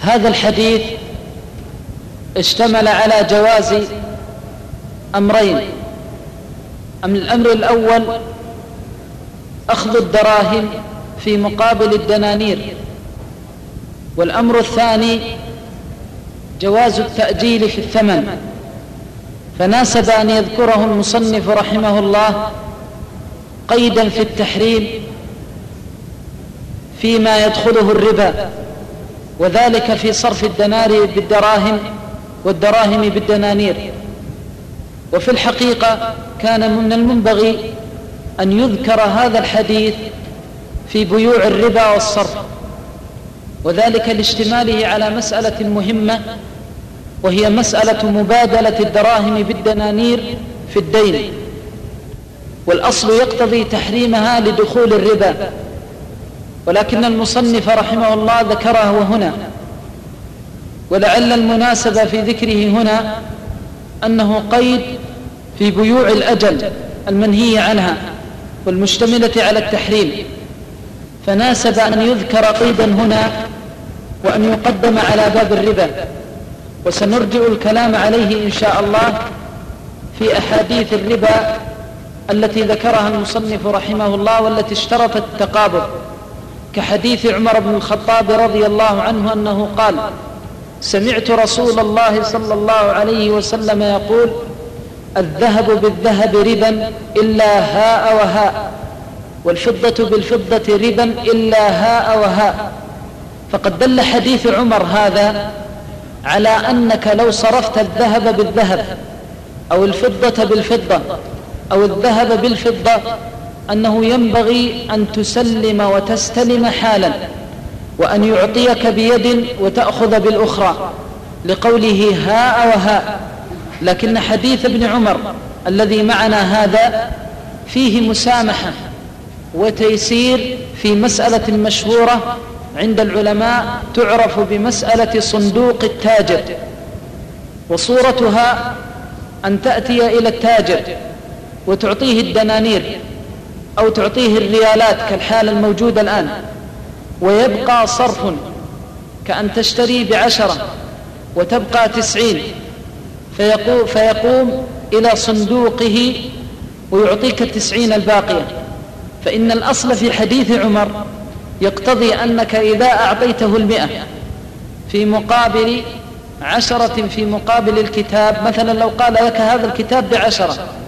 هذا الحديث اشتمل على جواز أمرين. الأمر الأول أخذ الدراهم في مقابل الدنانير، والأمر الثاني جواز التأجيل في الثمن. فناسب أن يذكره المصنف رحمه الله قيدا في التحريم فيما يدخله الربا، وذلك في صرف الدنانير بالدراهم والدراهم بالدنانير. وفي الحقيقة كان من المنبغي أن يذكر هذا الحديث في بيوع الربا والصرف، وذلك لاشتماله على مسألة مهمة، وهي مسألة مبادلة الدراهم بالدنانير في الدين، والأصل يقتضي تحريمها لدخول الربا، ولكن المصنف رحمه الله ذكره هنا. ولعل المناسبة في ذكره هنا أنه قيد في بيوع الأجل المنهي عنها والمشتملة على التحريم، فناسب أن يذكر قيدا هنا وأن يقدم على باب الربا. وسنرجع الكلام عليه إن شاء الله في أحاديث الربا التي ذكرها المصنف رحمه الله والتي اشترطت التقابض، كحديث عمر بن الخطاب رضي الله عنه أنه قال: سمعت رسول الله صلى الله عليه وسلم يقول: الذهب بالذهب ربا إلا هاء وهاء، والفضة بالفضة ربا إلا هاء وهاء. فقد دل حديث عمر هذا على أنك لو صرفت الذهب بالذهب أو الفضة بالفضة أو الذهب بالفضة أنه ينبغي أن تسلم وتستلم حالا، وأن يعطيك بيد وتأخذ بالأخرى، لقوله هاء وهاء. لكن حديث ابن عمر الذي معنا هذا فيه مسامحة وتيسير في مسألة مشهورة عند العلماء تعرف بمسألة صندوق التاجر. وصورتها أن تأتي إلى التاجر وتعطيه الدنانير أو تعطيه الريالات كالحال الموجودة الآن، ويبقى صرف، كأن تشتري ب10 وتبقى 90، فيقوم إلى صندوقه ويعطيك 90 الباقية. فإن الأصل في حديث عمر يقتضي أنك إذا أعطيته 100 في مقابل 10 في مقابل الكتاب، مثلا لو قال لك هذا الكتاب ب10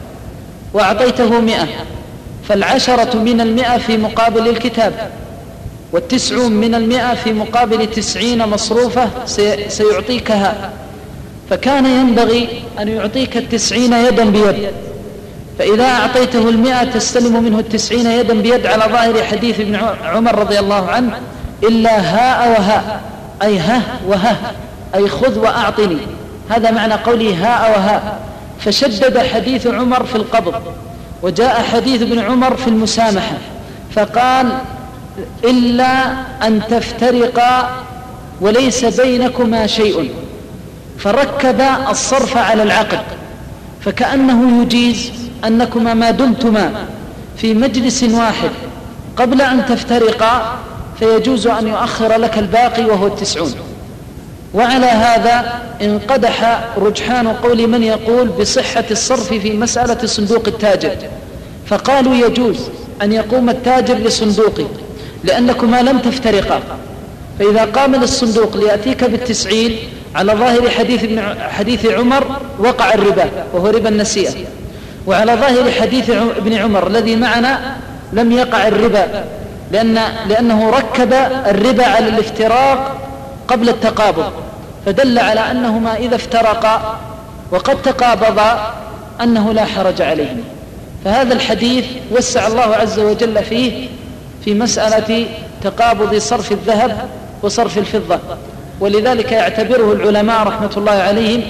وأعطيته 100، فال10 من 100 في مقابل الكتاب، وال90 من 100 في مقابل 90 مصروفة سيعطيكها. فكان ينبغي أن يعطيك 90 يدا بيد، فإذا أعطيته 100 تستلم منه 90 يدا بيد على ظاهر حديث ابن عمر رضي الله عنه: إلا هاء وهاء، أي ها وها، أي خذ وأعطني. هذا معنى قوله هاء وهاء. فشدد حديث عمر في القبض، وجاء حديث ابن عمر في المسامحة، فقال: إلا أن تفترقا وليس بينكما شيء. فركب الصرف على العقد، فكأنه يجيز أنكما ما دمتما في مجلس واحد قبل أن تفترقا فيجوز أن يؤخر لك الباقي وهو 90. وعلى هذا انقدح رجحان قول من يقول بصحة الصرف في مسألة صندوق التاجر، فقالوا يجوز أن يقوم التاجر لصندوقه لأنكما لم تفترقا، فإذا قام للصندوق ليأتيك 90 على ظاهر حديث عمر وقع الربا وهو ربا النسيئة، وعلى ظاهر حديث ابن عمر الذي معنا لم يقع الربا، لأنه ركب الربا على الافتراق قبل التقابض، فدل على أنهما إذا افترقا وقد تقابضا أنه لا حرج عليهما. فهذا الحديث وسع الله عز وجل فيه في مسألة تقابض صرف الذهب وصرف الفضة، ولذلك يعتبره العلماء رحمة الله عليهم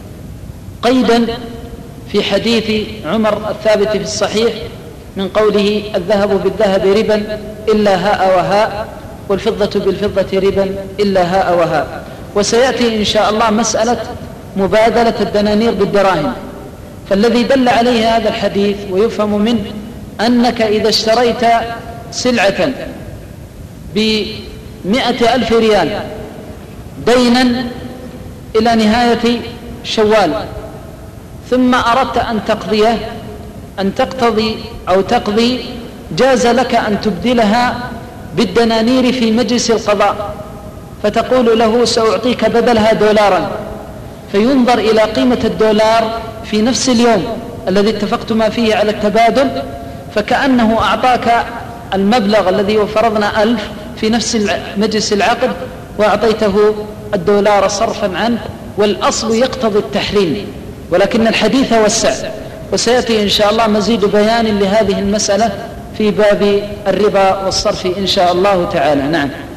قيدا في حديث عمر الثابت في الصحيح من قوله: الذهب بالذهب ربا إلا هاء وهاء، والفضة بالفضة ربا إلا هاء وهاء. وسيأتي إن شاء الله مسألة مبادلة الدنانير بالدراهم، فالذي دل عليه هذا الحديث ويفهم منه أنك إذا اشتريت سلعة ب100,000 ريال دينا إلى نهاية شوال، ثم أردت أن تقضي، جاز لك أن تبدلها بالدنانير في مجلس القضاء، فتقول له سأعطيك بدلها دولارا، فينظر إلى قيمة الدولار في نفس اليوم الذي اتفقتما فيه على التبادل، فكأنه أعطاك المبلغ الذي فرضنا 1000 في نفس مجلس العقد، وأعطيته الدولار صرفا عنه، والأصل يقتضي التحريم، ولكن الحديث وسع، وسيأتي إن شاء الله مزيد بيان لهذه المسألة في باب الربا والصرف إن شاء الله تعالى. نعم.